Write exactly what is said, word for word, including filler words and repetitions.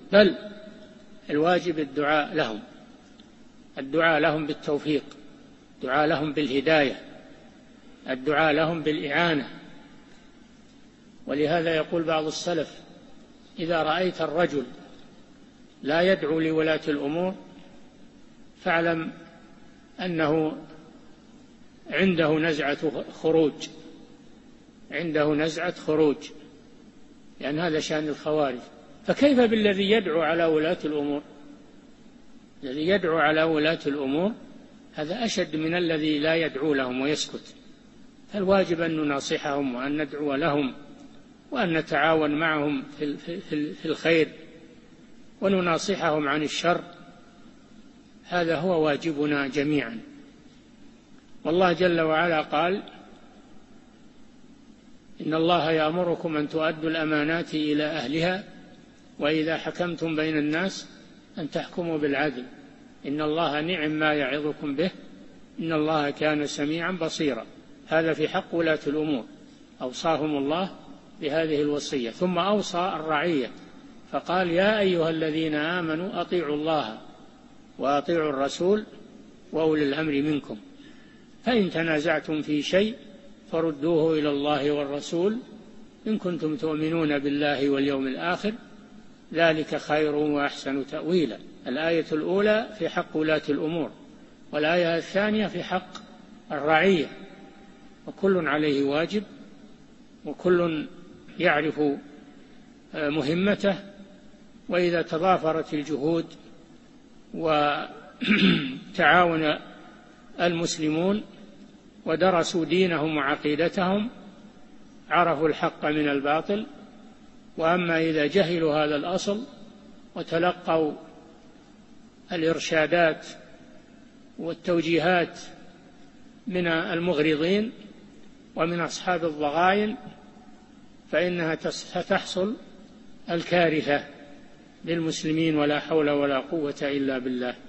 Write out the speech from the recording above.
بل الواجب الدعاء لهم، الدعاء لهم بالتوفيق، الدعاء لهم بالهداية، الدعاء لهم بالإعانة. ولهذا يقول بعض السلف: إذا رأيت الرجل لا يدعو لولاة الأمور فاعلم أنه عنده نزعة خروج، عنده نزعة خروج، لأن هذا شأن الخوارج. فكيف بالذي يدعو على ولاة الأمور؟ الذي يدعو على ولاة الأمور هذا أشد من الذي لا يدعو لهم ويسكت. فالواجب أن نناصحهم وأن ندعو لهم وأن نتعاون معهم في الخير ونناصحهم عن الشر، هذا هو واجبنا جميعا. والله جل وعلا قال: إن الله يأمركم أن تؤدوا الأمانات إلى أهلها وإذا حكمتم بين الناس أن تحكموا بالعدل إن الله نعم ما يعظكم به إن الله كان سميعا بصيرا. هذا في حق ولاة الأمور، أوصاهم الله بهذه الوصية. ثم أوصى الرعية فقال: يا أيها الذين آمنوا أطيعوا الله وأطيعوا الرسول وأولي الأمر منكم فإن تنازعتم في شيء فردوه إلى الله والرسول إن كنتم تؤمنون بالله واليوم الآخر ذلك خير وأحسن تأويلا. الآية الأولى في حق ولاة الأمور، والآية الثانية في حق الرعية، وكل عليه واجب وكل يعرف مهمته. وإذا تضافرت الجهود وتعاون المسلمون ودرسوا دينهم وعقيدتهم عرفوا الحق من الباطل. وأما إذا جهلوا هذا الأصل وتلقوا الإرشادات والتوجيهات من المغرضين ومن أصحاب الضغائن فإنها ستحصل الكارثة للمسلمين، ولا حول ولا قوة إلا بالله.